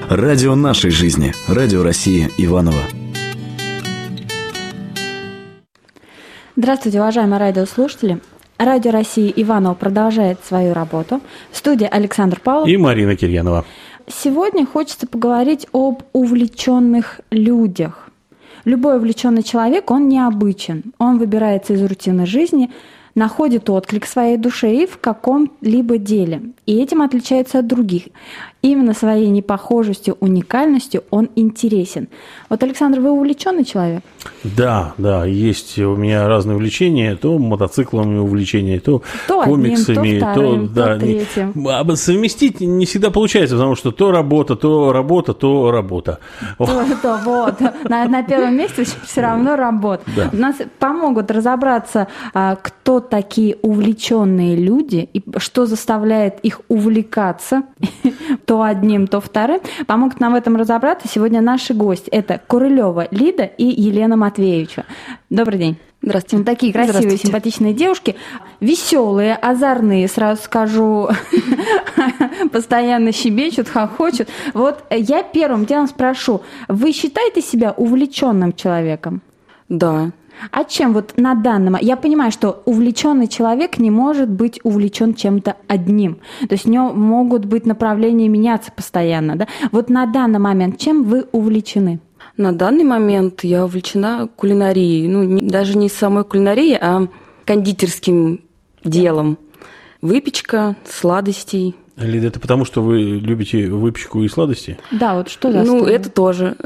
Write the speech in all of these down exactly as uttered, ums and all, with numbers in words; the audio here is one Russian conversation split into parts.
Радио нашей жизни. Радио России Иваново. Здравствуйте, уважаемые радиослушатели. Радио России Иваново продолжает свою работу. В студии Александр Павлов и Марина Кирьянова. Сегодня хочется поговорить об увлеченных людях. Любой увлеченный человек, он необычен. Он выбирается из рутины жизни, находит отклик в своей душе и в каком-либо деле. И этим отличается от других. Именно своей непохожестью, уникальностью он интересен. Вот, Александр, вы увлеченный человек? Да, да, есть у меня разные увлечения, то мотоциклами увлечения, то, то комиксами, одним, то, вторым, то, да, то третьим. Не, совместить не всегда получается, потому что то работа, то работа, то работа. То, то, вот. На, на первом месте все равно работа. Да. Нас помогут разобраться, кто такие увлеченные люди и что заставляет их увлекаться то одним, то вторым. Помогут нам в этом разобраться сегодня наши гости. Это Курылева Лида и Елена Матвеевича. Добрый день. Здравствуйте. Вот такие красивые, симпатичные девушки, веселые, озорные, сразу скажу, постоянно щебечут, хохочут. Вот я первым делом спрошу, вы считаете себя увлеченным человеком? Да. А чем вот на данном... Я понимаю, что увлеченный человек не может быть увлечен чем-то одним. То есть у него могут быть направления меняться постоянно. Да? Вот на данный момент чем вы увлечены? На данный момент я увлечена кулинарией. Ну, не, даже не самой кулинарией, а кондитерским делом. Выпечка, сладостей. Лида, это потому, что вы любите выпечку и сладости? Да, вот что за Ну, сторону? это тоже.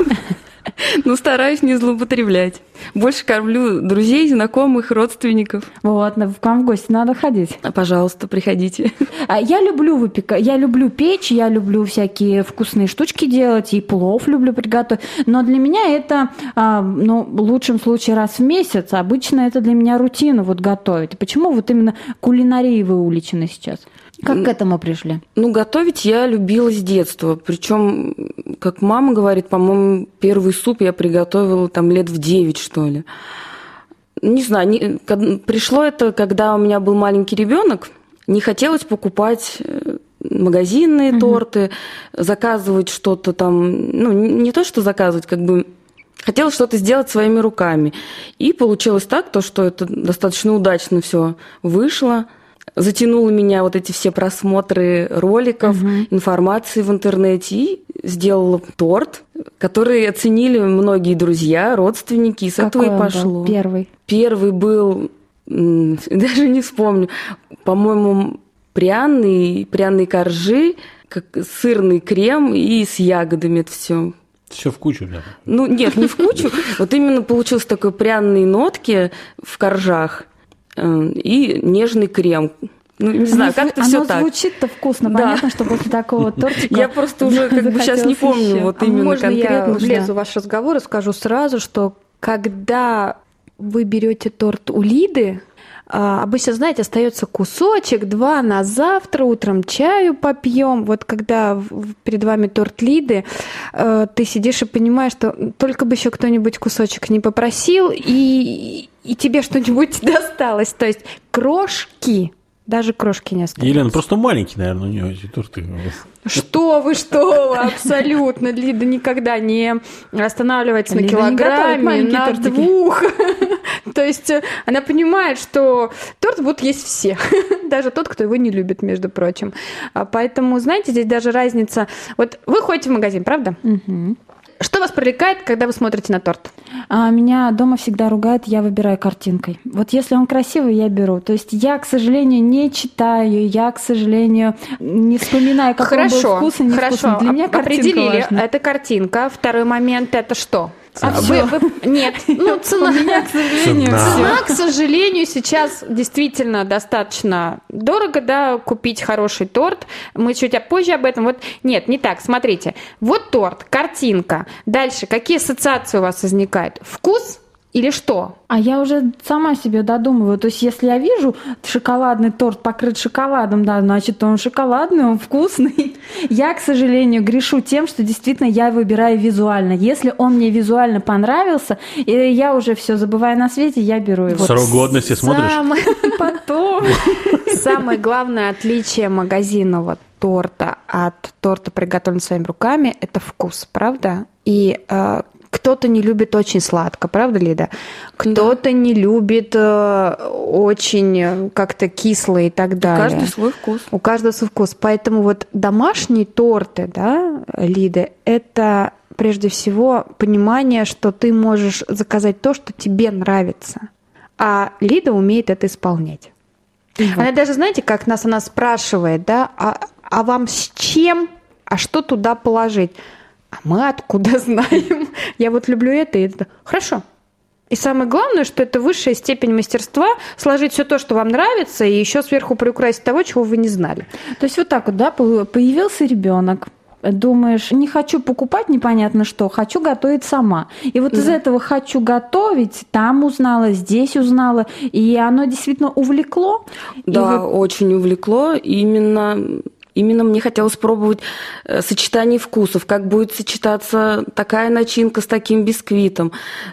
Ну, стараюсь не злоупотреблять. Больше кормлю друзей, знакомых, родственников. Вот, к вам в гости надо ходить. Пожалуйста, приходите. Я люблю выпекать, я люблю печь, я люблю всякие вкусные штучки делать, и плов люблю приготовить. Но для меня это, ну, в лучшем случае раз в месяц. Обычно это для меня рутина вот готовить. Почему вот именно кулинарией вы увлечены сейчас? Как к этому пришли? Ну, готовить я любила с детства. Причем, как мама говорит, по-моему, первый суп я приготовила там лет в девять, что ли. Не знаю, не, пришло это, когда у меня был маленький ребенок. Не хотелось покупать магазинные угу. торты, заказывать что-то там. Ну, не то, что заказывать, как бы... Хотела что-то сделать своими руками. И получилось так, то, что это достаточно удачно все вышло. Затянуло меня вот эти все просмотры роликов, угу. информации в интернете, и сделала торт, который оценили многие друзья, родственники, и с Какой этого и пошло. Был первый? Первый был, даже не вспомню, по-моему, пряный, пряные коржи, как сырный крем и с ягодами это все. Все в кучу, да? Ну, нет, не в кучу. Вот именно получился такой пряные нотки в коржах и нежный крем. Ну, не знаю, как-то все так. Оно звучит-то вкусно, да. Понятно, что после такого тортика... Я просто уже как бы сейчас не помню вот именно можно конкретно. Можно я влезу в ваш разговор и скажу сразу, что когда вы берете торт у Лиды, обычно, знаете, остается кусочек, два на завтра, утром чаю попьем. Вот когда перед вами торт Лиды, ты сидишь и понимаешь, что только бы еще кто-нибудь кусочек не попросил, и, и тебе что-нибудь досталось. То есть крошки, даже крошки не остались. Елена, просто маленький, наверное, у нее эти торты. Что вы, что вы, абсолютно. Лида никогда не останавливается Лида на килограмме, на тортики. двух. То есть она понимает, что торт будут есть все, даже тот, кто его не любит, между прочим. Поэтому, знаете, здесь даже разница. Вот вы ходите в магазин, правда? Угу. Что вас привлекает, когда вы смотрите на торт? А меня дома всегда ругают, я выбираю картинкой. Вот если он красивый, я беру. То есть я, к сожалению, не читаю, я, к сожалению, не вспоминаю, как хорошо, он был вкусный, хорошо. Для меня определили, важна. Это картинка. Второй момент – это что? А вы, вы, нет, ну цена, меня, к сожалению, цена. цена, к сожалению, сейчас действительно достаточно дорого, да, купить хороший торт. Мы чуть позже об этом. Вот нет, не так. Смотрите, вот торт, картинка. Дальше какие ассоциации у вас возникают? Вкус или что? А я уже сама себе додумываю. То есть, если я вижу шоколадный торт покрыт шоколадом, да, значит, он шоколадный, он вкусный. Я, к сожалению, грешу тем, что действительно я выбираю визуально. Если он мне визуально понравился, и я уже все забываю на свете, я беру его. Срок годности смотришь? Потом. Самое главное отличие магазинного торта от торта, приготовленного своими руками, это вкус, правда? И э, кто-то не любит очень сладко, правда, Лида? Кто-то да. не любит э, очень как-то кисло и так далее. У каждого свой вкус. У каждого свой вкус. Поэтому вот домашние торты, да, Лида, это прежде всего понимание, что ты можешь заказать то, что тебе нравится. А Лида умеет это исполнять. Вот. Она даже, знаете, как нас она спрашивает, да, а, а вам с чем, а что туда положить? А мы откуда знаем? Я вот люблю это и это. Хорошо. И самое главное, что это высшая степень мастерства сложить все то, что вам нравится, и еще сверху приукрасить того, чего вы не знали. То есть вот так вот, да, появился ребенок. Думаешь, не хочу покупать непонятно что, хочу готовить сама. И вот да. из этого «хочу готовить», там узнала, здесь узнала, и оно действительно увлекло. Да, вот... очень увлекло. Именно, именно мне хотелось пробовать сочетание вкусов, как будет сочетаться такая начинка с таким бисквитом,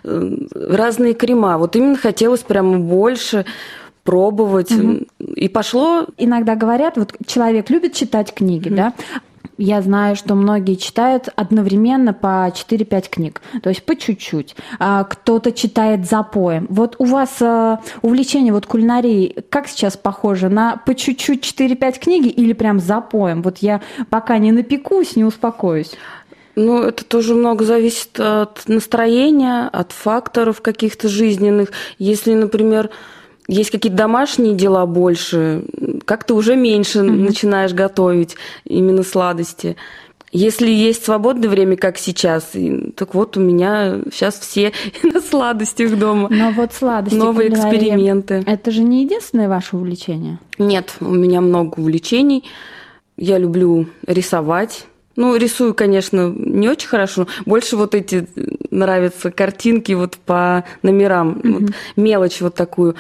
разные крема. Вот именно хотелось прямо больше пробовать. Угу. И пошло. Иногда говорят, вот человек любит читать книги, угу. да, я знаю, что многие читают одновременно по четыре-пять книг, то есть по чуть-чуть. А кто-то читает запоем. Вот у вас э, увлечение вот кулинарией как сейчас похоже? На по чуть-чуть четыре-пять книги или прям запоем? Вот я пока не напекусь, не успокоюсь. Ну, это тоже много зависит от настроения, от факторов каких-то жизненных. Если, например, есть какие-то домашние дела больше, как-то уже меньше mm-hmm. начинаешь готовить именно сладости. Если есть свободное время, как сейчас, так вот у меня сейчас все на сладостях дома. Но вот сладости, новые эксперименты. Это же не единственное ваше увлечение? Нет, у меня много увлечений. Я люблю рисовать. Ну, рисую, конечно, не очень хорошо. Больше вот эти нравятся картинки вот по номерам. Mm-hmm. Вот, мелочь вот такую.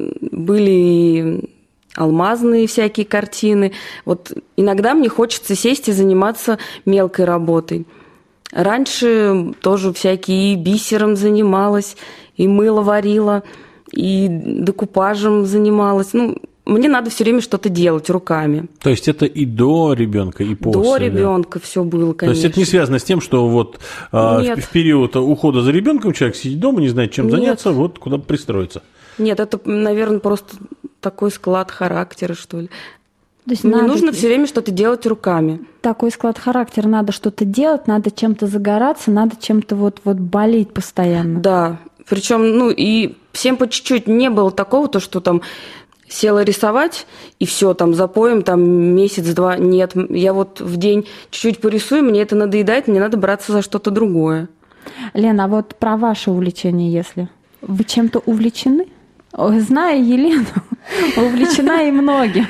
Были алмазные всякие картины. Вот иногда мне хочется сесть и заниматься мелкой работой. Раньше тоже всякие и бисером занималась, и мыло варила, и декупажем занималась. Ну, мне надо все время что-то делать руками. То есть это и до ребенка, и после? До ребенка да? Все было, конечно. То есть это не связано с тем, что вот Нет. в период ухода за ребенком человек сидит дома, не знает, чем Нет. заняться, вот куда пристроиться. Нет, это, наверное, просто такой склад характера, что ли. То есть Мне надо... нужно все время что-то делать руками. Такой склад характера, надо что-то делать, надо чем-то загораться, надо чем-то вот, вот болеть постоянно. Да, причем, ну и всем по чуть-чуть. Не было такого, то, что там села рисовать, и все, там запоем, там месяц-два. Нет, я вот в день чуть-чуть порисую, мне это надоедает, мне надо браться за что-то другое. Лена, а вот про ваше увлечение, если вы чем-то увлечены? Зная Елену, увлечена и многим.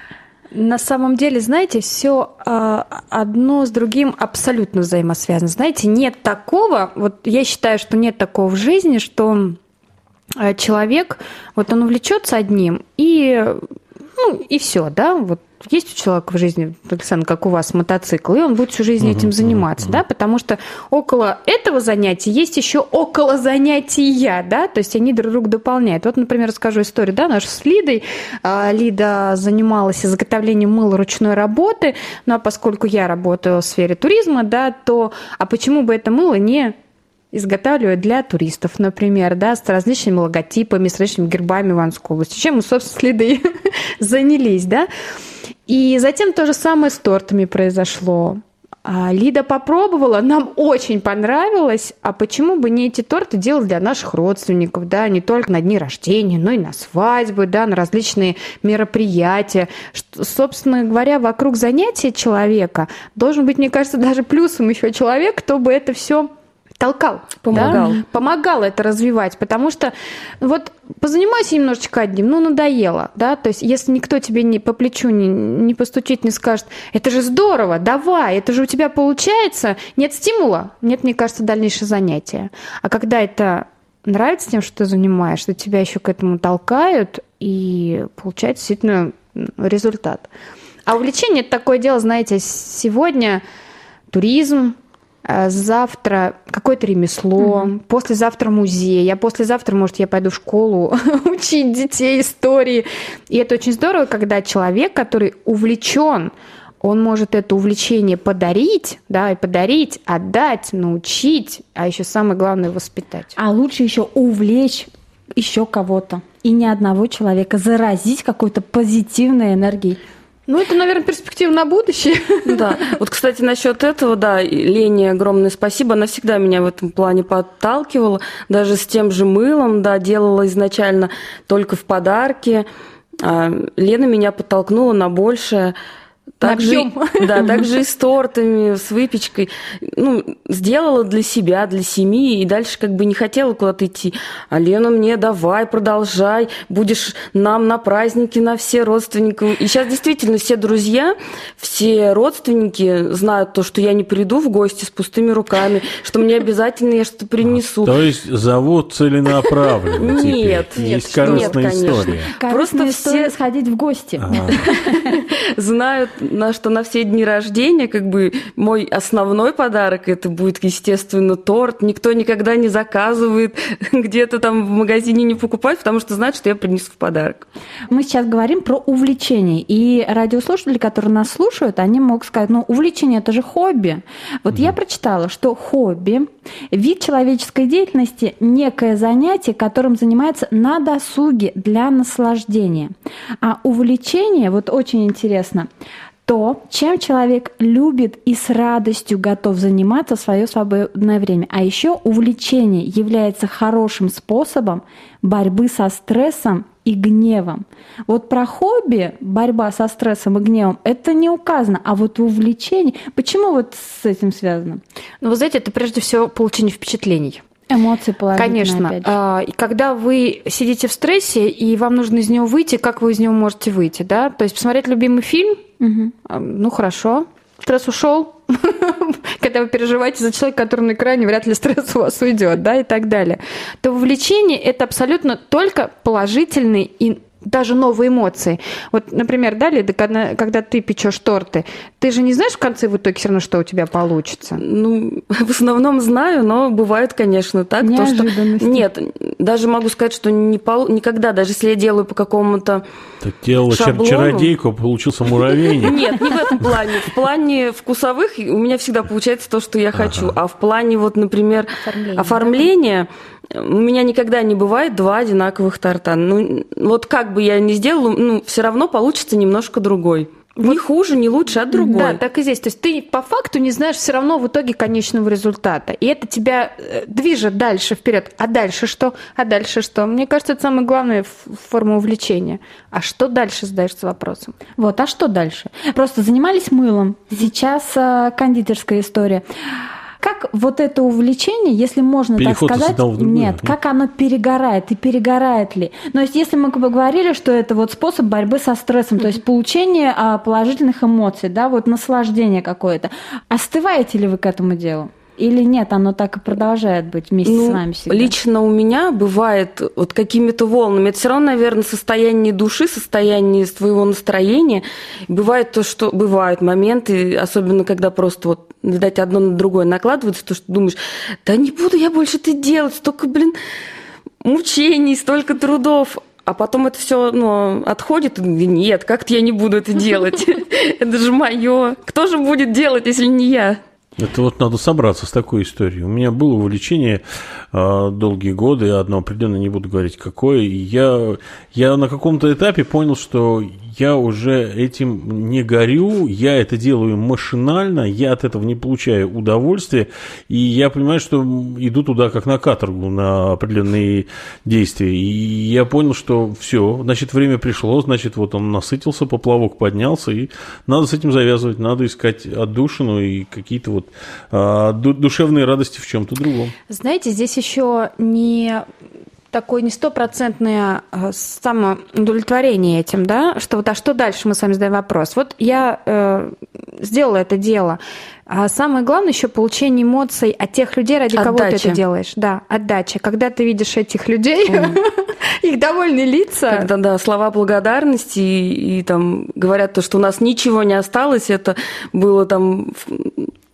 На самом деле, знаете, все одно с другим абсолютно взаимосвязано. Знаете, нет такого, вот я считаю, что нет такого в жизни, что человек, вот он увлечется одним, и, ну, и все, да, вот есть у человека в жизни, Александр, как у вас, мотоцикл, и он будет всю жизнь этим заниматься, да, потому что около этого занятия есть еще около занятия, да, то есть они друг друга дополняют. Вот, например, расскажу историю, да, нашу с Лидой. Лида занималась изготовлением мыла ручной работы, ну, а поскольку я работаю в сфере туризма, да, то, а почему бы это мыло не изготавливают для туристов, например, да, с различными логотипами, с различными гербами Ивановской области, чем мы, собственно, с Лидой занялись, да. И затем то же самое с тортами произошло. Лида попробовала, нам очень понравилось, а почему бы не эти торты делать для наших родственников, да, не только на дни рождения, но и на свадьбы, да, на различные мероприятия. Что, собственно говоря, вокруг занятия человека должен быть, мне кажется, даже плюсом еще человек, кто бы это все толкал, помогал. Да? Помогал это развивать, потому что вот позанимайся немножечко одним, ну, надоело, да, то есть если никто тебе не по плечу не, не постучит, не скажет, это же здорово, давай, это же у тебя получается, нет стимула, нет, мне кажется, дальнейшее занятие. А когда это нравится тем, что ты занимаешь, что тебя еще к этому толкают, и получается действительно результат. А увлечение – это такое дело, знаете, сегодня туризм, завтра какое-то ремесло, mm-hmm. послезавтра музей, а послезавтра, может, я пойду в школу учить детей истории. И это очень здорово, когда человек, который увлечен, он может это увлечение подарить, да, и подарить, отдать, научить, а еще самое главное воспитать. А лучше еще увлечь еще кого-то. И ни одного человека заразить какой-то позитивной энергией. Ну, это, наверное, перспектива на будущее. Да. Вот, кстати, насчет этого, да, Лене огромное спасибо. Она всегда меня в этом плане подталкивала. Даже с тем же мылом, да, делала изначально только в подарки. А Лена меня подтолкнула на большее. Также, да, также и с тортами, с выпечкой. Ну, сделала для себя, для семьи, и дальше как бы не хотела куда-то идти. А Лена мне: давай, продолжай, будешь нам на праздники, на все родственников. И сейчас действительно все друзья, все родственники знают то, что я не приду в гости с пустыми руками, что мне обязательно я что-то принесу. То есть завод целенаправленно теперь? Нет, есть корыстная история. Просто все сходить в гости. Знают, на что на все дни рождения как бы мой основной подарок это будет, естественно, торт. Никто никогда не заказывает, где-то там в магазине не покупает, потому что знает, что я принесу в подарок. Мы сейчас говорим про увлечение. И радиослушатели, которые нас слушают, они могут сказать: ну, увлечение – это же хобби. Вот mm-hmm. я прочитала, что хобби – вид человеческой деятельности, некое занятие, которым занимается на досуге для наслаждения. А увлечение, вот очень интересно, то, чем человек любит и с радостью готов заниматься в свое свободное время. А еще увлечение является хорошим способом борьбы со стрессом и гневом. Вот про хобби, борьба со стрессом и гневом, это не указано. А вот увлечение, почему вот с этим связано? Ну, вы знаете, это прежде всего получение впечатлений. Эмоции положительные, конечно. Опять же. И когда вы сидите в стрессе, и вам нужно из него выйти, как вы из него можете выйти, да? То есть посмотреть любимый фильм, угу. ну хорошо, стресс ушел. Когда вы переживаете за человека, который на экране, вряд ли стресс у вас уйдет, да, и так далее. То увлечение – это абсолютно только положительный и даже новые эмоции. Вот, например, да, Лида, когда, когда ты печешь торты, ты же не знаешь в конце в итоге все равно, что у тебя получится? Ну, в основном знаю, но бывает, конечно, так. То, что... Нет, даже могу сказать, что не пол... никогда, даже если я делаю по какому-то так делала шаблону... чародейку, получился муравейник. Нет, не в этом плане. В плане вкусовых у меня всегда получается то, что я хочу. А в плане, вот, например, оформления... У меня никогда не бывает два одинаковых торта. Ну, вот как бы я ни сделала, ну, все равно получится немножко другой. Вот. Не хуже, не лучше, а другой. Да, так и здесь. То есть ты по факту не знаешь все равно в итоге конечного результата. И это тебя движет дальше, вперед. А дальше что? А дальше что? Мне кажется, это самая главная форма увлечения. А что дальше, задаешься вопросом? Вот, а что дальше? Просто занимались мылом. Сейчас кондитерская история. Как вот это увлечение, если можно Переход так сказать, нет, как оно перегорает и перегорает ли? Но есть, если мы говорили, что это вот способ борьбы со стрессом, то есть получение положительных эмоций, да, вот наслаждение какое-то. Остываете ли вы к этому делу? Или нет, оно так и продолжает быть вместе ну, с вами всегда? Лично у меня бывает вот какими-то волнами. Это все равно, наверное, состояние души, состояние своего настроения. Бывает то, что бывают моменты, особенно когда просто вот, видать, одно на другое накладывается, то, что думаешь, да не буду я больше это делать, столько, блин, мучений, столько трудов. А потом это все ну, отходит, и нет, как-то я не буду это делать. Это же мое. Кто же будет делать, если не я? Это вот надо собраться с такой историей. У меня было увлечение э, долгие годы, я одно определенно не буду говорить какое. И я, я на каком-то этапе понял, что я уже этим не горю, я это делаю машинально, я от этого не получаю удовольствия, и я понимаю, что иду туда как на каторгу, на определенные действия. И я понял, что все, значит, время пришло, значит, вот он насытился, поплавок поднялся, и надо с этим завязывать, надо искать отдушину и какие-то вот а, душевные радости в чем-то другом. Знаете, здесь еще не... такое не стопроцентное самоудовлетворение этим, да, что вот, а что дальше, мы с вами задаем вопрос. Вот я э, сделала это дело, а самое главное еще получение эмоций от тех людей, ради отдача. Кого ты это делаешь. Да, отдача. Когда ты видишь этих людей, mm. их довольные лица. Когда, да, слова благодарности и, и там говорят то, что у нас ничего не осталось, это было там...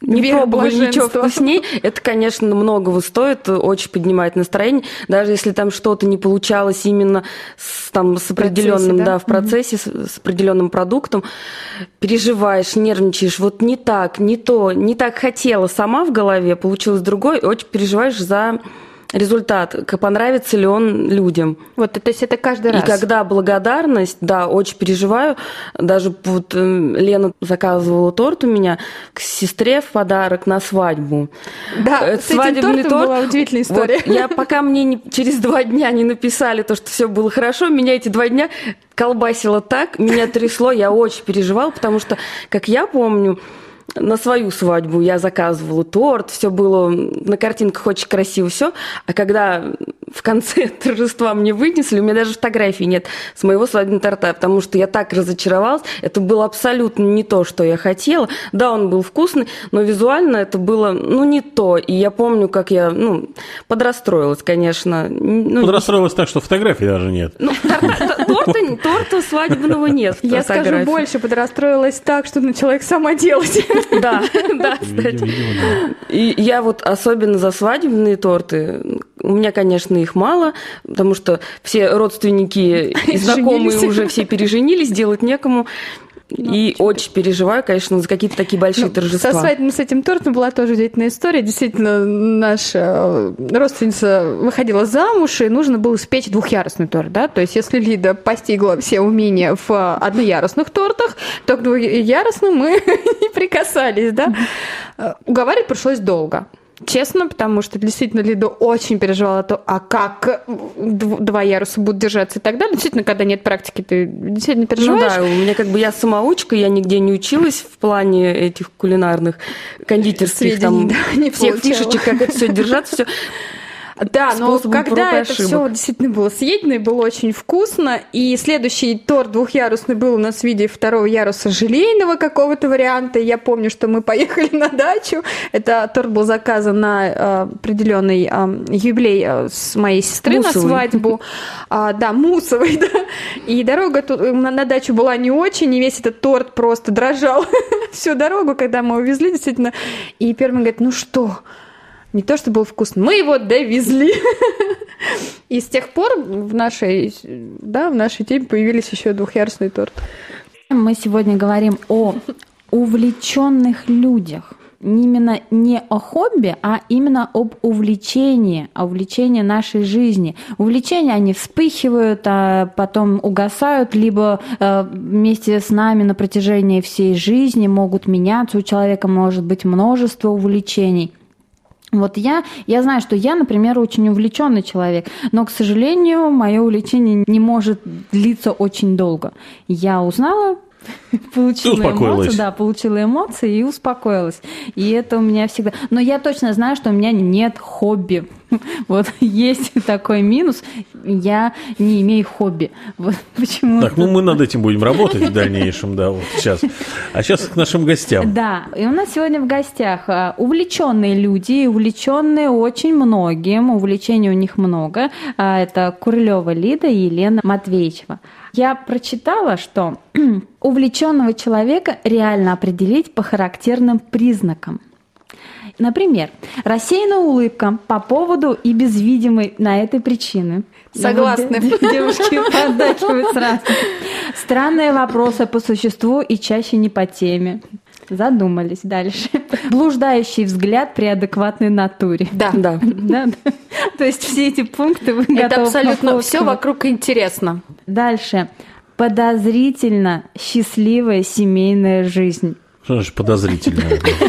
не Вера пробовали ничего блаженства. вкусней. Это, конечно, многого стоит, очень поднимает настроение. Даже если там что-то не получалось именно с, там, с определенным, процессе, да? да, в процессе, с, с определенным продуктом, переживаешь, нервничаешь, вот не так, не то, не так хотела сама в голове, получилось другое, и очень переживаешь за результат, как понравится ли он людям. Вот, то есть это каждый И раз. когда благодарность, да, очень переживаю. Даже вот э, Лена заказывала торт у меня к сестре в подарок на свадьбу. Да, Э, с этим тортом была удивительная история. Вот я пока мне не, через два дня не написали то, что все было хорошо, меня эти два дня колбасило так, меня трясло, я очень переживала, потому что, как я помню, на свою свадьбу я заказывала торт, все было на картинках очень красиво, все. А когда в конце торжества мне вынесли, у меня даже фотографий нет с моего свадебного торта, потому что я так разочаровалась. Это было абсолютно не то, что я хотела. Да, он был вкусный, но визуально это было, ну, не то. И я помню, как я, ну, подрастроилась, конечно. Ну, Подрастроилась так, что фотографий даже нет. ну, торта, торта, торта свадебного нет. Я скажу фотографий. больше, подрастроилась так, что начала их сама делать. Да, да, кстати. Видимо, да. И я вот особенно за свадебные торты, у меня, конечно, их мало, потому что все родственники и знакомые Женились. уже все переженились, делать некому. И очень переживаю, конечно, за какие-то такие большие Ну, торжества. Со свадьбой с этим тортом была тоже удивительная история. Действительно, наша родственница выходила замуж, и нужно было испечь двухъярусный торт. Да? То есть, если Лида постигла все умения в одноярусных тортах, то к двухъярусным мы не прикасались. Да? Уговаривать пришлось долго. Честно, потому что действительно Лида очень переживала то, а как два яруса будут держаться и так далее. Действительно, когда нет практики, ты действительно Ну переживаешь. да, у меня как бы я самоучка, я нигде не училась в плане этих кулинарных, кондитерских там, Сведений, да, не всех получала. фишечек, как это все держать, все. Да, но способом когда проб и это ошибок. все действительно было съедено и было очень вкусно, и следующий торт двухъярусный был у нас в виде второго яруса желейного какого-то варианта. Я помню, что мы поехали на дачу. Это торт был заказан на э, определенный э, юбилей э, с моей сестры Мусовый. на свадьбу. А, да, мусовый, да. И дорога тут, на, на дачу была не очень, и весь этот торт просто дрожал всю дорогу, когда мы увезли, действительно. И первый говорит, ну что, не то, что был вкусно, мы его довезли. И с тех пор в нашей, да, в нашей теме появились еще двухъярусный торт. Мы сегодня говорим о увлеченных людях. Именно не о хобби, а именно об увлечении, о увлечении нашей жизни. Увлечения, они вспыхивают, а потом угасают, либо э, вместе с нами на протяжении всей жизни могут меняться. У человека может быть множество увлечений. Вот я, я знаю, что я, например, очень увлеченный человек, но, к сожалению, мое увлечение не может длиться очень долго. Я узнала, получила эмоции, да, получила эмоции и успокоилась. И это у меня всегда... Но я точно знаю, что у меня нет хобби. Вот есть такой минус. Я не имею хобби. Вот почему. Так, ну мы над этим будем работать в дальнейшем, да, вот сейчас. А сейчас к нашим гостям. Да, и у нас сегодня в гостях а, увлеченные люди, увлеченные очень многим, увлечений у них много. А, это Курылева Лида и Елена Матвеичева. Я прочитала, что увлеченного человека реально определить по характерным признакам. Например, рассеянная улыбка по поводу и без видимой на этой причины. Согласны. Вот девушки поддакивают сразу. Странные вопросы по существу и чаще не по теме. Задумались дальше. Блуждающий взгляд при адекватной натуре. Да, Да. Да, да. То есть все эти пункты вы это готовы абсолютно попробовать. все вокруг интересно. Дальше. Подозрительно счастливая семейная жизнь. Что значит подозрительно?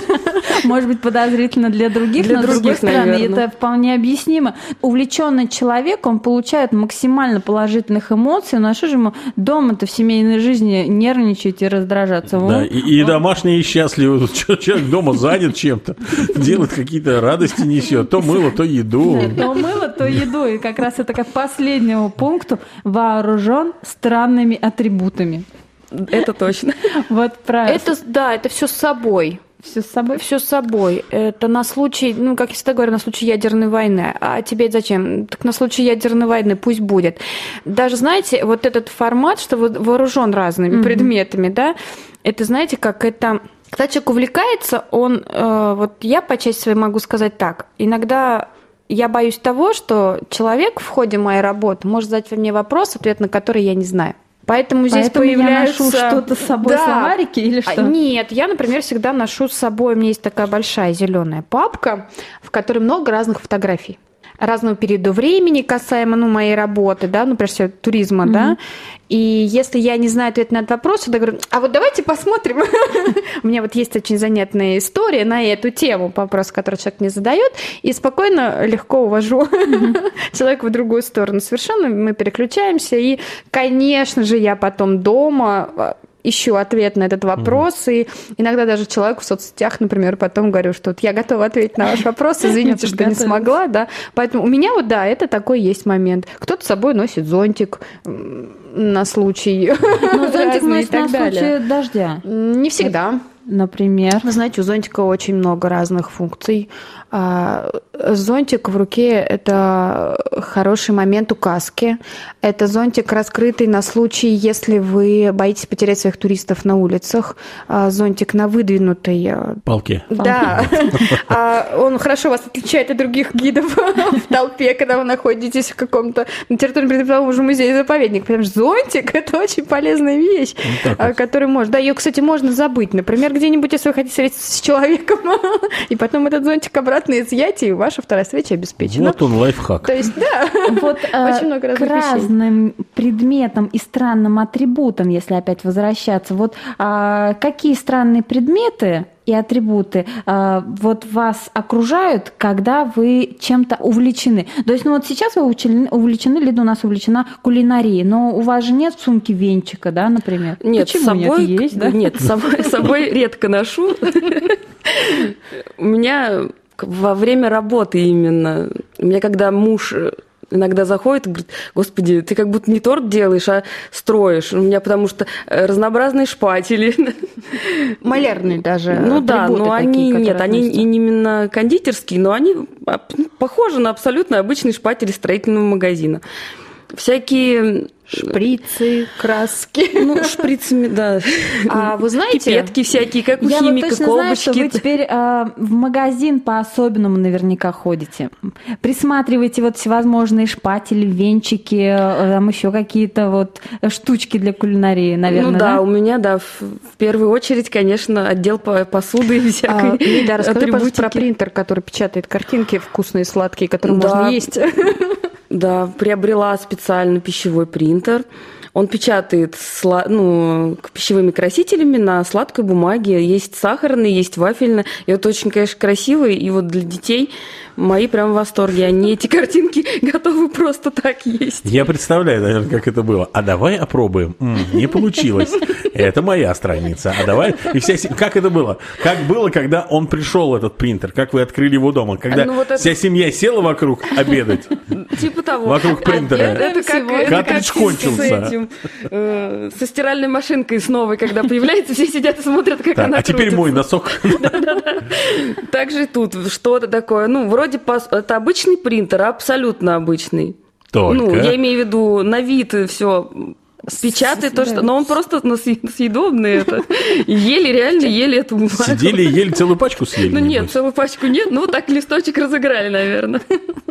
Может быть, подозрительно для других, Для но с другой других, стороны, наверное. это вполне объяснимо. Увлеченный человек, он получает максимально положительных эмоций, ну а что же ему дома-то в семейной жизни нервничать и раздражаться? Да, Он- и, и домашние счастливы. Тут чё- человек дома занят чем-то, делает какие-то радости несет. То мыло, то еду. Да, то мыло, то еду. И как раз это как последнему пункту вооружен странными атрибутами. Это точно. Вот про Это, да, это все с собой. все с собой. Все с собой. Это на случай, ну, как я всегда говорю, на случай ядерной войны. А тебе это зачем? Так на случай ядерной войны пусть будет. Даже, знаете, вот этот формат, что вот вооружен разными Мгм. предметами, да, это, знаете, как это Когда человек увлекается, он, э, вот я по части своей могу сказать так, иногда я боюсь того, что человек в ходе моей работы может задать мне вопрос, ответ на который я не знаю. Поэтому здесь Поэтому появляются... я ношу что-то с собой, да. словарики или что? Нет, я, например, всегда ношу с собой, у меня есть такая большая зеленая папка, в которой много разных фотографий. Разного периода времени касаемо, ну, моей работы, да, ну, прежде всего, туризма, mm-hmm. да, и если я не знаю ответ на этот вопрос, я говорю, а вот давайте посмотрим. У меня вот есть очень занятная история на эту тему, вопрос, который человек мне задает, и спокойно, легко увожу человека в другую сторону. Совершенно мы переключаемся, и, конечно же, я потом дома ищу ответ на этот вопрос, mm. и иногда даже человеку в соцсетях, например, потом говорю, что вот я готова ответить на ваш вопрос, извините, что не смогла, да. Поэтому у меня вот, да, это такой есть момент. Кто-то с собой носит зонтик на случай зонтик носит на случай дождя. Не всегда. Например? Вы знаете, у зонтика очень много разных функций. Зонтик в руке – это хороший момент указки. Это зонтик, раскрытый на случай, если вы боитесь потерять своих туристов на улицах. Зонтик на выдвинутой палке. Да. Он хорошо вас отличает от других гидов в толпе, когда вы находитесь в каком-то на территории предположим, уже музея-заповедника. Потому что зонтик – это очень полезная вещь, вот которую можно… Да, ее, кстати, можно забыть. Например, где-нибудь, если вы хотите встретиться с человеком, и потом этот зонтик обратно изъять, и ваша вторая встреча обеспечена. Вот он, лайфхак. То есть, да, вот, очень много разных к разным вещей. Предметам и странным атрибутам, если опять возвращаться, вот а, какие странные предметы и атрибуты а, вот вас окружают, когда вы чем-то увлечены? То есть, ну вот сейчас вы увлечены, увлечены, Лида у нас увлечена кулинарией, но у вас же нет в сумке венчика, да, например? Нет, Почему с собой, нет? Есть, да? Нет, с собой, с собой редко ношу. У меня во время работы именно. У меня когда муж иногда заходит и говорит, господи, ты как будто не торт делаешь, а строишь. У меня потому что разнообразные шпатели. Малярные даже. Ну да, но они, нет, они относятся. и не именно кондитерские, но они похожи на абсолютно обычные шпатели строительного магазина. Всякие... Шприцы, краски. Ну, шприцами, да. А вы знаете... Пипетки всякие, как у я химика, вот точно колбочки. знаю, что вы теперь э, в магазин по-особенному наверняка ходите. Присматриваете вот всевозможные шпатели, венчики, э, там еще какие-то вот штучки для кулинарии, наверное, Ну да, да? у меня, да, в, в первую очередь, конечно, отдел по посуды и всякой а, Лида, расскажи, атрибутики. пожалуйста, про принтер, который печатает картинки вкусные, сладкие, которые Да. можно есть. Да, приобрела специально пищевой принтер. Он печатает сла- ну, пищевыми красителями на сладкой бумаге. Есть сахарный, есть вафельный. И это очень, конечно, красиво. И вот для детей мои прям в восторге. Они эти картинки готовы просто так есть. Я представляю, наверное, как это было. А давай опробуем. М, не получилось. Это моя страница. А давай... И вся семья... Как это было? Как было, когда он пришел, этот принтер? Как вы открыли его дома? Когда Ну, вот это- вся семья села вокруг обедать? Типа того. Вокруг принтера. А это как, это как Картридж с кончился. этим, э, со стиральной машинкой с новой, когда появляется, все сидят и смотрят, как Так, она а теперь крутится. мой носок. Так же и тут что-то такое. Ну, вроде пос- это обычный принтер, абсолютно обычный. Только. Ну, я имею в виду на вид все печатает то, что... Но он просто съ- съедобный это. Ели, реально ели эту бумагу. Сидели и ели целую пачку съели. Ну нет, небось. целую пачку нет, ну вот так листочек разыграли, наверное.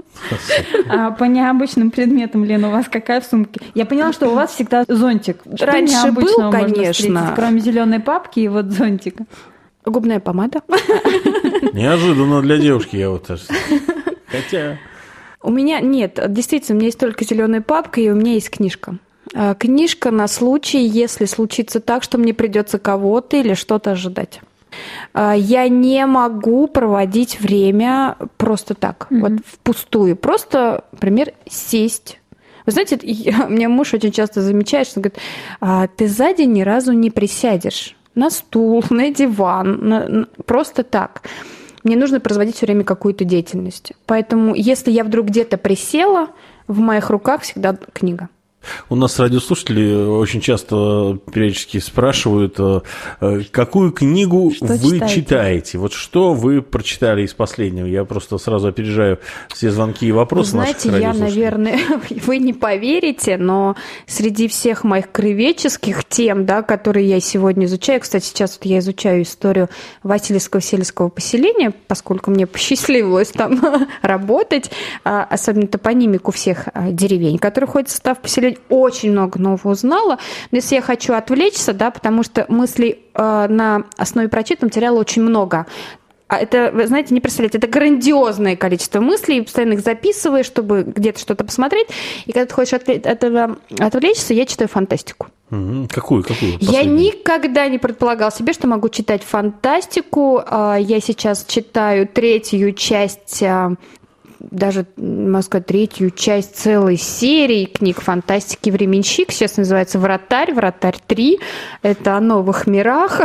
А по необычным предметам, Лена, у вас какая в сумке? Я поняла, что у вас всегда зонтик. Что Раньше необычного был, можно конечно. встретить, кроме зеленой папки и вот зонтика? Губная помада. Неожиданно для девушки я вот даже... Хотя... У меня нет, действительно, у меня есть только зеленая папка, и у меня есть книжка. А, Книжка на случай, если случится так, что мне придется кого-то или что-то ожидать. А, Я не могу проводить время просто так, Мгм. вот впустую. Просто, например, сесть. Вы знаете, я- у меня муж очень часто замечает, что он говорит, «А, ты сзади ни разу не присядешь на стул, на диван, на- на- просто так. Мне нужно производить все время какую-то деятельность. Поэтому, если я вдруг где-то присела, в моих руках всегда книга. У нас радиослушатели очень часто периодически спрашивают, какую книгу что вы читаете? читаете? Вот что вы прочитали из последнего? Я просто сразу опережаю все звонки и вопросы вы знаете, наших я, наверное, вы не поверите, но среди всех моих краеведческих тем, да, которые я сегодня изучаю, кстати, сейчас вот я изучаю историю Васильевского сельского поселения, поскольку мне посчастливилось там работать, особенно топонимику всех деревень, которые входят в состав поселения, очень много нового узнала. Но если я хочу отвлечься, да, потому что мыслей э, на основе прочитанного материала очень много. А это, вы знаете, не представляете, это грандиозное количество мыслей, постоянно их записываешь, чтобы где-то что-то посмотреть. И когда ты хочешь от этого отвлечься, я читаю фантастику. Угу. Какую? Какую? Я никогда не предполагала себе, что могу читать фантастику. Я сейчас читаю третью часть, даже, можно сказать, третью часть целой серии книг фантастики «Временщик». Сейчас называется «Вратарь», «Вратарь три». Это о новых мирах.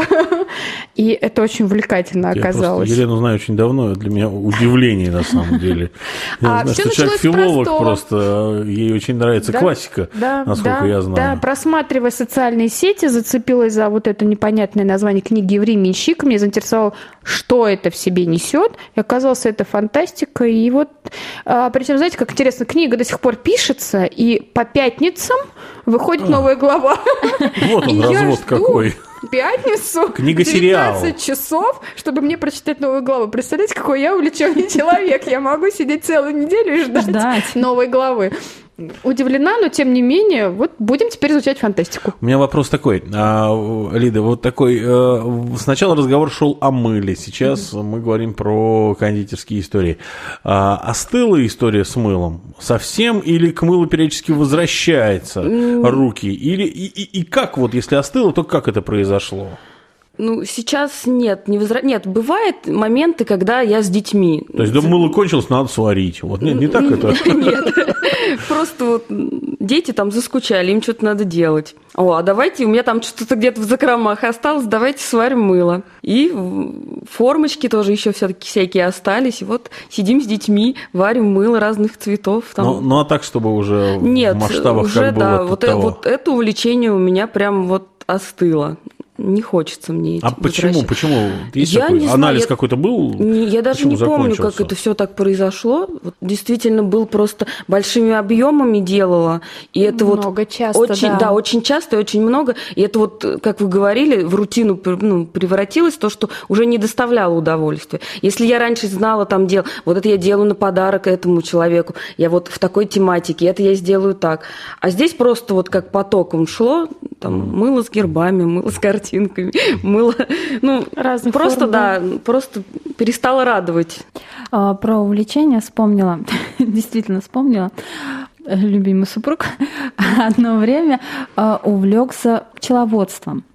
И это очень увлекательно оказалось. Я Елену знаю очень давно. Для меня удивление, на самом деле. Я а знаю, что человек филолог просто. Ей очень нравится да? классика, да, насколько да, я знаю. Да, просматривая социальные сети, зацепилась за вот это непонятное название книги «Временщик». Мне заинтересовало, что это в себе несет. И оказалось, это фантастика. И вот А, причем, знаете, как интересно, книга до сих пор пишется, и по пятницам выходит новая глава. Вот он, развод какой. Пятницу, книга-сериал. девятнадцать часов, чтобы мне прочитать новую главу. Представляете, какой я увлеченный человек. Я могу сидеть целую неделю и ждать, ждать. новой главы. Удивлена, но тем не менее, вот будем теперь изучать фантастику. У меня вопрос такой, Лида, вот такой, сначала разговор шел о мыле, сейчас mm-hmm. мы говорим про кондитерские истории. Остыла история с мылом совсем или к мылу периодически возвращаются mm-hmm. руки? Или, и, и, и как вот, если остыло, то как это произошло? Ну, сейчас нет, не возра... нет, бывают моменты, когда я с детьми. То есть, да, мыло кончилось, надо сварить. Вот нет, не так это? Нет, просто вот дети там заскучали, им что-то надо делать. О, а давайте, у меня там что-то где-то в закромах осталось, давайте сварим мыло. И формочки тоже еще все-таки всякие остались. И вот сидим с детьми, варим мыло разных цветов. Там. Ну, ну, а так, чтобы уже нет, в масштабах уже, как да, было вот, э, вот это увлечение у меня прям вот остыло. Не хочется мне А почему? Почему? Есть я такой не анализ знаю, какой-то был? Не, я даже не помню, как это все так произошло. Вот действительно был просто большими объемами делала, и это много, вот часто, очень, да. да, очень часто и очень много. И это вот, как вы говорили, в рутину ну, превратилось то, что уже не доставляло удовольствия. Если я раньше знала там дел, вот это я делаю на подарок этому человеку, я вот в такой тематике, это я сделаю так. А здесь просто вот как потоком шло, там mm. мыло с гербами, мыло с картинками. Мыло, ну, Разных просто, форм, да, да, просто перестала радовать. А, про увлечение вспомнила, действительно вспомнила. Любимый супруг одно время увлекся пчеловодством.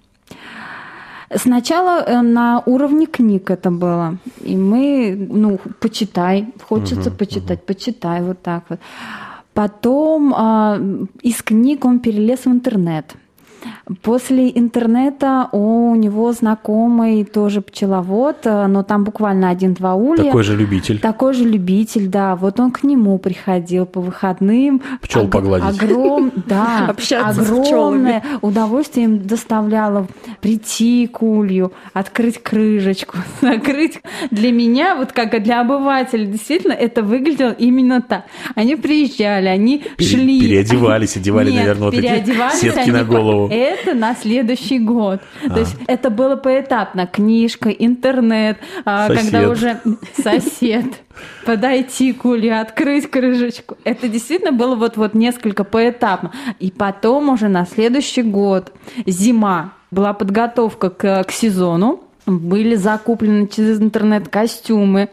Сначала на уровне книг это было. И мы, ну, почитай, хочется uh-huh, почитать, uh-huh. почитай, вот так вот. Потом из книг он перелез в интернет. После интернета у него знакомый тоже пчеловод, но там буквально один-два улья. Такой же любитель. Такой же любитель, да. Вот он к нему приходил по выходным. Пчел ог- погладить. Огром... Да, общаться огромное удовольствие им доставляло прийти к улью, открыть крышечку, закрыть. Для меня, вот как и для обывателя, действительно, это выглядело именно так. Они приезжали, они Пере- шли. Переодевались, одевали, Нет, наверное, вот такие сетки на голову. Это на следующий год. А. То есть это было поэтапно. Книжка, интернет, сосед. Когда уже сосед, подойти к улье, открыть крышечку. Это действительно было вот-вот несколько поэтапно. И потом уже на следующий год, зима, была подготовка к, к сезону, были закуплены через интернет костюмы.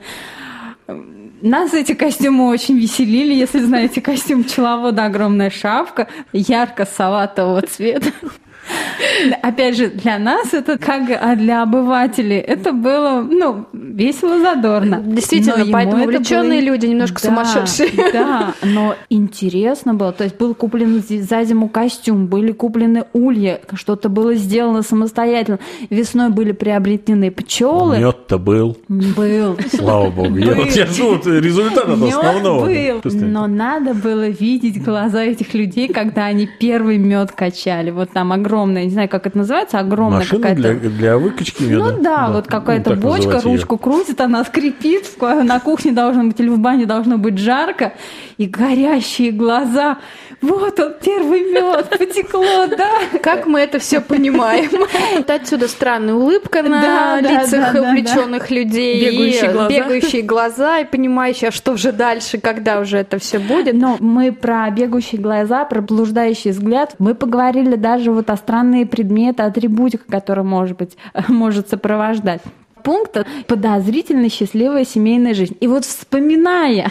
Нас эти костюмы очень веселили, если знаете, костюм пчеловода, огромная шапка, ярко-салатового цвета. Опять же, для нас это как, а для обывателей это было, ну, весело, задорно. Действительно, Но поэтому ему это увлеченные было- люди немножко Да, сумасшедшие. Да, но интересно было. То есть был куплен зи- за зиму костюм, были куплены улья, что-то было сделано самостоятельно. Весной были приобретены пчелы. Мед-то был. Был. Слава богу. Я, вот, я жду вот результат от Мёд основного. был, Чувствуете? но надо было видеть глаза этих людей, когда они первый мед качали. Вот там огромная, не знаю, как это называется, огромная Машина для, какая-то... для выкачки меда. Ну да, вот какая-то ну, так бочка, называть её. ручку крутит, она скрипит, в- на кухне должно быть или в бане должно быть жарко, и горящие глаза. Вот он, первый мед, потекло, да. Как мы это все понимаем? Вот отсюда странная улыбка на Да, да, лицах да, да, увлеченных людей, Бегающие и глаза. бегающие глаза, и понимающие, а что же дальше, когда уже это все будет. Но мы про бегающие глаза, про блуждающий взгляд, мы поговорили даже вот о странные предметы, атрибутика, который может быть, может сопровождать. Пункт подозрительно счастливая семейная жизнь. И вот вспоминая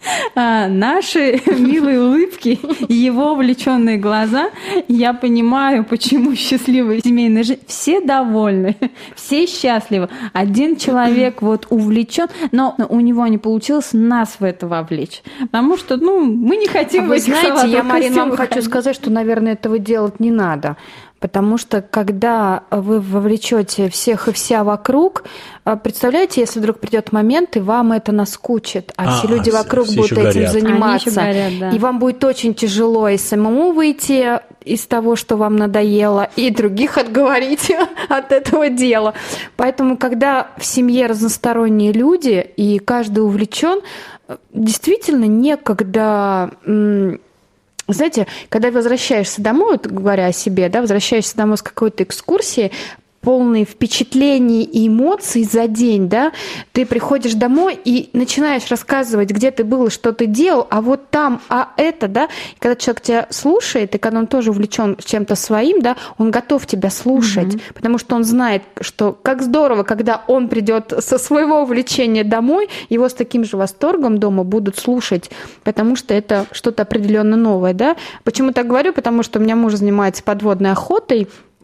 а, наши милые улыбки и его увлеченные глаза, я понимаю, почему счастливая семейная жизнь. Все довольны, все счастливы. Один человек вот увлечен, но у него не получилось нас в это вовлечь. Потому что, ну, мы не хотим А в вы этих знаете, я, салатовых Марина, вам костюмах хочу ходить. сказать, что, наверное, этого делать не надо. Потому что, когда вы вовлечете всех и вся вокруг, а, представляете, если вдруг придет момент, и вам это наскучит, а, А, все люди все- вокруг все будут еще этим горят. заниматься. Они еще горят, да. И вам будет очень тяжело и самому выйти из того, что вам надоело, и других отговорить от этого дела. Поэтому, когда в семье разносторонние люди, и каждый увлечен, действительно некогда... м, Знаете, когда возвращаешься домой, вот говоря о себе, да, возвращаешься домой с какой-то экскурсии, полные впечатлений и эмоций за день, да, ты приходишь домой и начинаешь рассказывать, где ты был и что ты делал, а вот там, а это, да, и когда человек тебя слушает, и когда он тоже увлечен чем-то своим, да, он готов тебя слушать, mm-hmm. потому что он знает, что как здорово, когда он придет со своего увлечения домой, его с таким же восторгом дома будут слушать, потому что это что-то определенно новое, да. Почему так говорю? Потому что у меня муж занимается подводной охотой,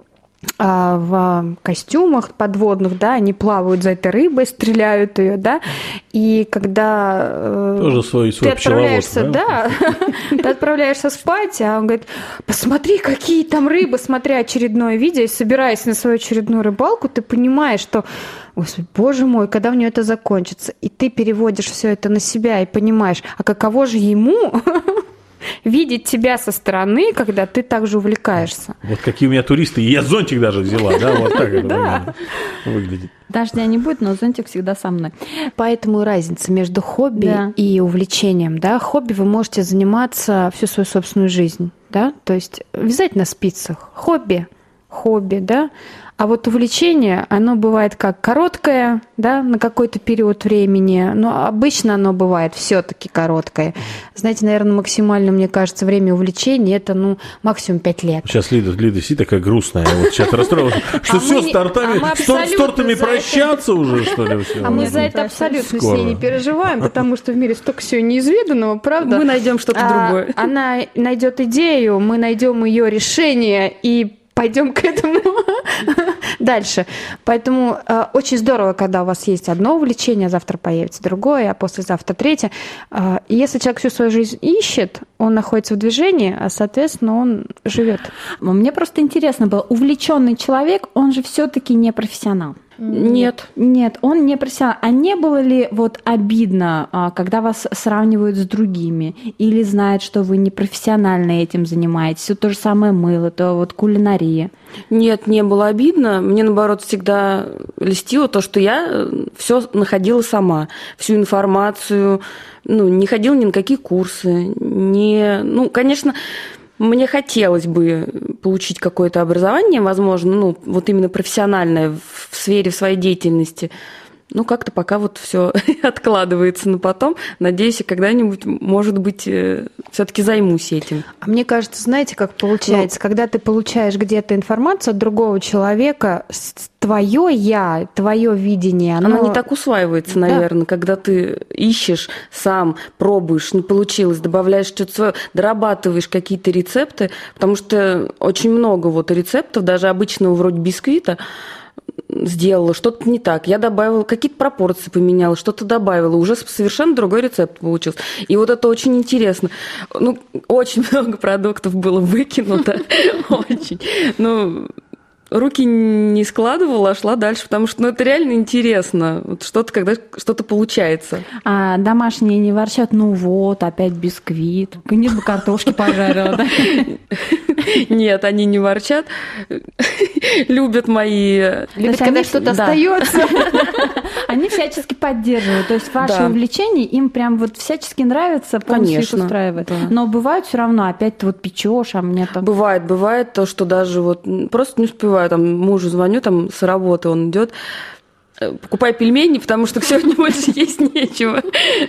в костюмах подводных, да, они плавают за этой рыбой, стреляют ее, да, и когда Тоже свой, свой ты отправляешься, пчеловод, да, ты отправляешься спать, а он говорит, посмотри, какие там рыбы, смотря очередное видео, и собираясь на свою очередную рыбалку, ты понимаешь, что, Господи, боже мой, когда у него это закончится, и ты переводишь все это на себя и понимаешь, а каково же ему видеть тебя со стороны, когда ты также увлекаешься. Вот какие у меня туристы, и я зонтик даже взяла, да, вот так это выглядит. Дождя не будет, но зонтик всегда со мной. Поэтому и разница между хобби Да. и увлечением. Да? Хобби вы можете заниматься всю свою собственную жизнь. Да? То есть вязать на спицах. Хобби. Хобби, да. А вот увлечение, оно бывает как короткое, да, на какой-то период времени, но обычно оно бывает все-таки короткое. Знаете, наверное, максимально, мне кажется, время увлечения это, ну, максимум пять лет. Сейчас Лида, Лида сидит такая грустная, вот сейчас расстроилась, что А все мы с не- тортами, а мы с тор- с абсолютно тортами за это- прощаться уже, что ли, все? А мы Нет, за не это прощаюсь. абсолютно с Скоро. ней не переживаем, потому что в мире столько всего неизведанного, правда? Мы найдем что-то А, другое. Она найдет идею, мы найдем ее решение и пойдем к этому дальше. Поэтому э, очень здорово, когда у вас есть одно увлечение, завтра появится другое, а послезавтра третье. Э, и если человек всю свою жизнь ищет, он находится в движении, а, соответственно, он живет. Мне просто интересно было, увлеченный человек, он же все-таки не профессионал. Нет. Нет, он не профессионал. А не было ли вот обидно, а, когда вас сравнивают с другими, или знают, что вы не профессионально этим занимаетесь? Все то же самое мыло, то вот кулинария. Нет, не было обидно. Мне, наоборот, всегда льстило то, что я все находила сама. Всю информацию, ну, не ходила ни на какие курсы. Не... Ну, конечно, мне хотелось бы получить какое-то образование, возможно, ну, вот именно профессиональное в сфере своей деятельности. Ну, как-то пока вот все откладывается на потом. Надеюсь, я когда-нибудь, может быть, все-таки займусь этим. А мне кажется, знаете, как получается, ну, когда ты получаешь где-то информацию от другого человека, твое я, твое видение, оно... Оно не так усваивается, Да. наверное, когда ты ищешь сам, пробуешь, не получилось, добавляешь что-то свое, дорабатываешь какие-то рецепты, потому что очень много вот рецептов, даже обычного вроде бисквита, сделала, что-то не так. Я добавила, какие-то пропорции поменяла, что-то добавила. Уже совершенно другой рецепт получился. И вот это очень интересно. Ну, очень много продуктов было выкинуто. Очень. Ну, руки не складывала, а шла дальше, потому что ну, это реально интересно. Вот что-то, когда что-то получается. А домашние не ворчат, ну вот, опять бисквит. Нет бы картошки пожарила, да? Нет, они не ворчат. Любят мои... Любят, когда что-то остается. Они всячески поддерживают. То есть ваши Да. увлечения им прям вот всячески нравится, полностью их Конечно, устраивает. да. Но бывает все равно, опять ты вот печешь, а мне там... Бывает, бывает то, что даже вот просто не успеваю, там мужу звоню, там с работы он идет, покупай пельмени, потому что сегодня больше есть нечего.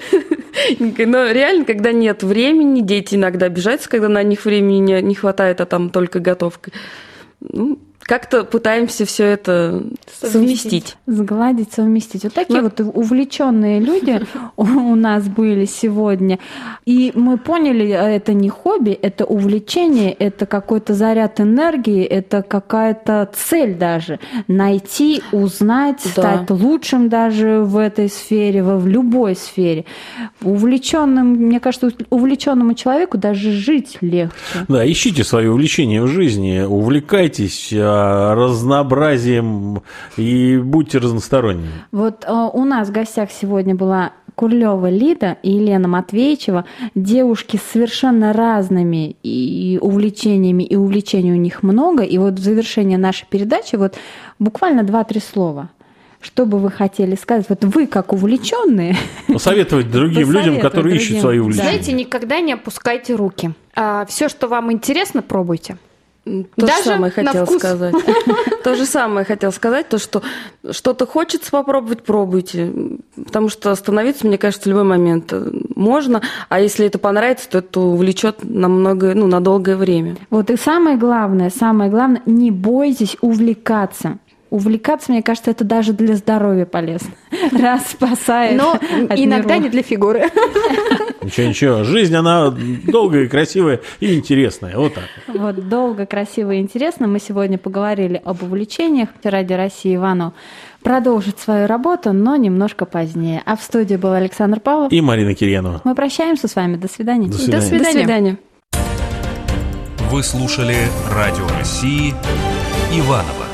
Но реально, когда нет времени, дети иногда обижаются, когда на них времени не, не хватает, а там только готовка. Ну, как-то пытаемся все это совместить. Сгладить, совместить. Вот такие Ну, вот увлеченные люди у у нас были сегодня. И мы поняли, это не хобби, это увлечение, это какой-то заряд энергии, это какая-то цель даже. Найти, узнать, Да. стать лучшим даже в этой сфере, в в любой сфере. Увлеченным, мне кажется, увлеченному человеку даже жить легче. Да, ищите свое увлечение в жизни, увлекайтесь а, разнообразием и будьте разносторонними. Вот э, у нас в гостях сегодня была Курлёва Лида и Елена Матвеичева, девушки с совершенно разными и увлечениями, и увлечений у них много. И вот в завершение нашей передачи вот буквально два-три слова. Что бы вы хотели сказать? Вот вы, как увлеченные, Посоветовать другим людям, Посоветовать которые ищут другим. свои Да. увлечения. Знаете, никогда не опускайте руки. Все, что вам интересно, пробуйте. То Даже же самое на хотела вкус. сказать. То же самое хотела сказать, то, что что-то хочется попробовать, пробуйте. Потому что остановиться, мне кажется, в любой момент можно. А если это понравится, то это увлечет на много, ну, на долгое время. вот и самое главное, самое главное, не бойтесь увлекаться. Увлекаться, мне кажется, это даже для здоровья полезно. Раз спасает. Но от иногда миров. не для фигуры. Ничего, ничего. Жизнь, она долгая, красивая и интересная. Вот так. Вот долго, красиво и интересно. Мы сегодня поговорили об увлечениях. Радио России Иваново продолжит свою работу, но немножко позднее. А в студии был Александр Павлов. И Марина Кирьянова. Мы прощаемся с вами. До свидания. До свидания. До свидания. До свидания. Вы слушали Радио России Иваново.